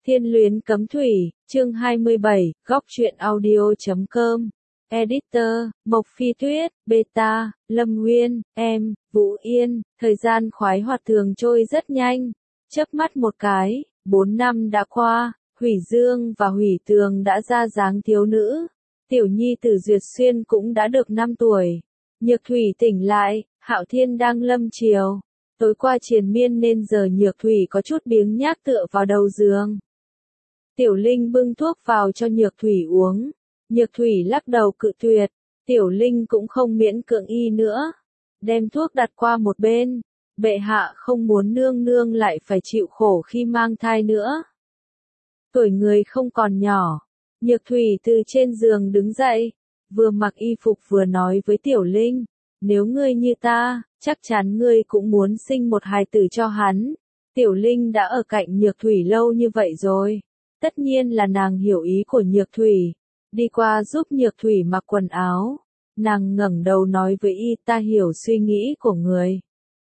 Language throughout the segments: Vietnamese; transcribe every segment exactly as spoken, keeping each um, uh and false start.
Thiên luyến cấm thủy, chương hai mươi bảy, góc truyện audio chấm com. Editor, Mộc Phi Tuyết, Beta, Lâm Nguyên, em, Vũ Yên, thời gian khoái hoạt thường trôi rất nhanh. Chớp mắt một cái, bốn năm đã qua, Hủy Dương và Hủy Tường đã ra dáng thiếu nữ. Tiểu nhi tử Duyệt Xuyên cũng đã được năm tuổi. Nhược Thủy tỉnh lại, Hạo Thiên đang lâm chiều. Tối qua triền miên nên giờ Nhược Thủy có chút biếng nhác tựa vào đầu giường. Tiểu Linh bưng thuốc vào cho Nhược Thủy uống. Nhược Thủy lắc đầu cự tuyệt. Tiểu Linh cũng không miễn cưỡng y nữa. Đem thuốc đặt qua một bên. Bệ hạ không muốn nương nương lại phải chịu khổ khi mang thai nữa. Tuổi người không còn nhỏ. Nhược Thủy từ trên giường đứng dậy. Vừa mặc y phục vừa nói với Tiểu Linh. Nếu ngươi như ta, chắc chắn ngươi cũng muốn sinh một hài tử cho hắn. Tiểu Linh đã ở cạnh Nhược Thủy lâu như vậy rồi. Tất nhiên là nàng hiểu ý của Nhược Thủy. Đi qua giúp Nhược Thủy mặc quần áo. Nàng ngẩng đầu nói với y, ta hiểu suy nghĩ của người.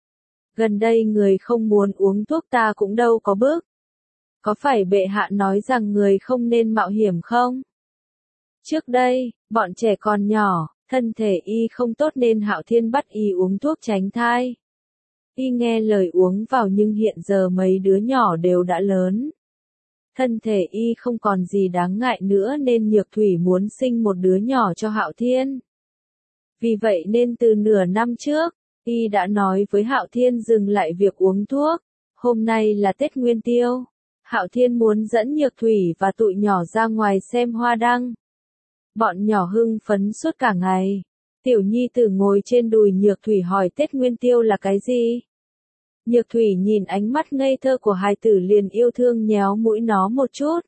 Gần đây người không muốn uống thuốc ta cũng đâu có bước. Có phải bệ hạ nói rằng người không nên mạo hiểm không? Trước đây, bọn trẻ còn nhỏ, thân thể y không tốt nên Hạo Thiên bắt y uống thuốc tránh thai. Y nghe lời uống vào nhưng hiện giờ mấy đứa nhỏ đều đã lớn. Thân thể y không còn gì đáng ngại nữa nên Nhược Thủy muốn sinh một đứa nhỏ cho Hạo Thiên. Vì vậy nên từ nửa năm trước, y đã nói với Hạo Thiên dừng lại việc uống thuốc. Hôm nay là Tết Nguyên Tiêu. Hạo Thiên muốn dẫn Nhược Thủy và tụi nhỏ ra ngoài xem hoa đăng. Bọn nhỏ hưng phấn suốt cả ngày. Tiểu nhi tử ngồi trên đùi Nhược Thủy hỏi Tết Nguyên Tiêu là cái gì? Nhược Thủy nhìn ánh mắt ngây thơ của hài tử liền yêu thương nhéo mũi nó một chút.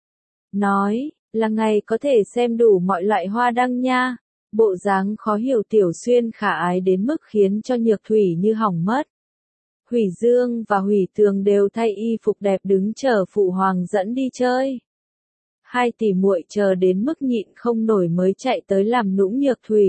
Nói, là ngày có thể xem đủ mọi loại hoa đăng nha. Bộ dáng khó hiểu Tiểu Xuyên khả ái đến mức khiến cho Nhược Thủy như hỏng mất. Hủy Dương và Hủy Tường đều thay y phục đẹp đứng chờ phụ hoàng dẫn đi chơi. Hai tỷ muội chờ đến mức nhịn không nổi mới chạy tới làm nũng Nhược Thủy.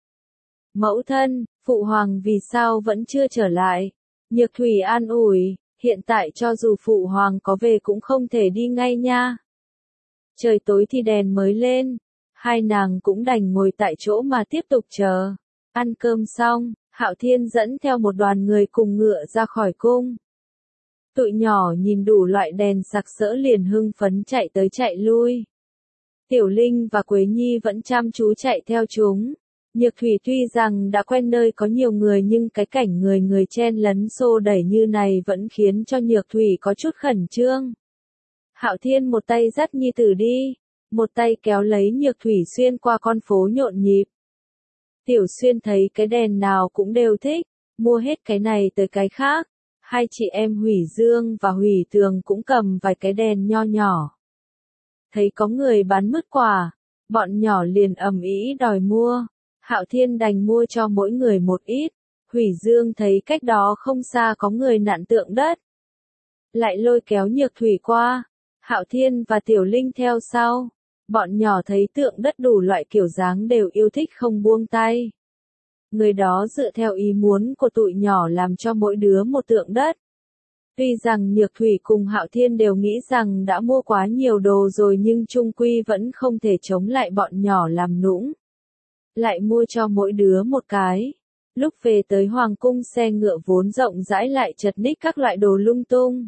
Mẫu thân, phụ hoàng vì sao vẫn chưa trở lại? Nhược Thủy an ủi, hiện tại cho dù phụ hoàng có về cũng không thể đi ngay nha. Trời tối thì đèn mới lên, hai nàng cũng đành ngồi tại chỗ mà tiếp tục chờ. Ăn cơm xong, Hạo Thiên dẫn theo một đoàn người cùng ngựa ra khỏi cung. Tụi nhỏ nhìn đủ loại đèn sặc sỡ liền hưng phấn chạy tới chạy lui. Tiểu Linh và Quế Nhi vẫn chăm chú chạy theo chúng. Nhược Thủy tuy rằng đã quen nơi có nhiều người nhưng cái cảnh người người chen lấn xô đẩy như này vẫn khiến cho Nhược Thủy có chút khẩn trương. Hạo Thiên một tay dắt Nhi tử đi, một tay kéo lấy Nhược Thủy xuyên qua con phố nhộn nhịp. Tiểu Xuyên thấy cái đèn nào cũng đều thích, mua hết cái này tới cái khác. Hai chị em Hủy Dương và Hủy Tường cũng cầm vài cái đèn nho nhỏ. Thấy có người bán mứt quả, bọn nhỏ liền ầm ĩ đòi mua. Hạo Thiên đành mua cho mỗi người một ít. Hủy Dương thấy cách đó không xa có người nặn tượng đất, lại lôi kéo Nhược Thủy qua. Hạo Thiên và Tiểu Linh theo sau. Bọn nhỏ thấy tượng đất đủ loại kiểu dáng đều yêu thích không buông tay. Người đó dựa theo ý muốn của tụi nhỏ làm cho mỗi đứa một tượng đất. Tuy rằng Nhược Thủy cùng Hạo Thiên đều nghĩ rằng đã mua quá nhiều đồ rồi nhưng chung quy vẫn không thể chống lại bọn nhỏ làm nũng. Lại mua cho mỗi đứa một cái. Lúc về tới Hoàng cung xe ngựa vốn rộng rãi lại chật ních các loại đồ lung tung.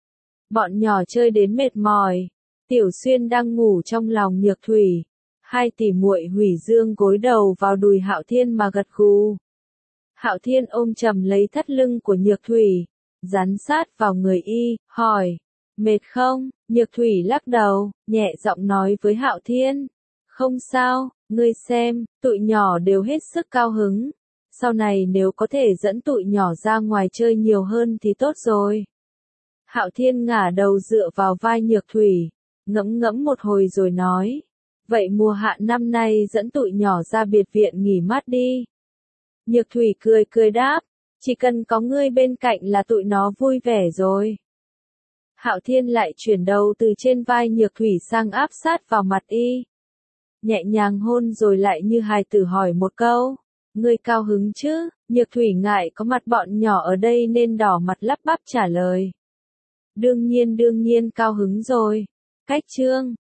Bọn nhỏ chơi đến mệt mỏi. Tiểu Xuyên đang ngủ trong lòng Nhược Thủy. Hai tỷ muội Hủy Dương gối đầu vào đùi Hạo Thiên mà gật gù. Hạo Thiên ôm chầm lấy thắt lưng của Nhược Thủy, dán sát vào người y, hỏi, mệt không? Nhược Thủy lắc đầu, nhẹ giọng nói với Hạo Thiên, không sao, ngươi xem, tụi nhỏ đều hết sức cao hứng. Sau này nếu có thể dẫn tụi nhỏ ra ngoài chơi nhiều hơn thì tốt rồi. Hạo Thiên ngả đầu dựa vào vai Nhược Thủy, ngẫm ngẫm một hồi rồi nói, vậy mùa hạ năm nay dẫn tụi nhỏ ra biệt viện nghỉ mát đi. Nhược Thủy cười cười đáp, chỉ cần có ngươi bên cạnh là tụi nó vui vẻ rồi. Hạo Thiên lại chuyển đầu từ trên vai Nhược Thủy sang áp sát vào mặt y. Nhẹ nhàng hôn rồi lại như hài tử hỏi một câu, ngươi cao hứng chứ? Nhược Thủy ngại có mặt bọn nhỏ ở đây nên đỏ mặt lắp bắp trả lời. Đương nhiên đương nhiên cao hứng rồi. Cách chương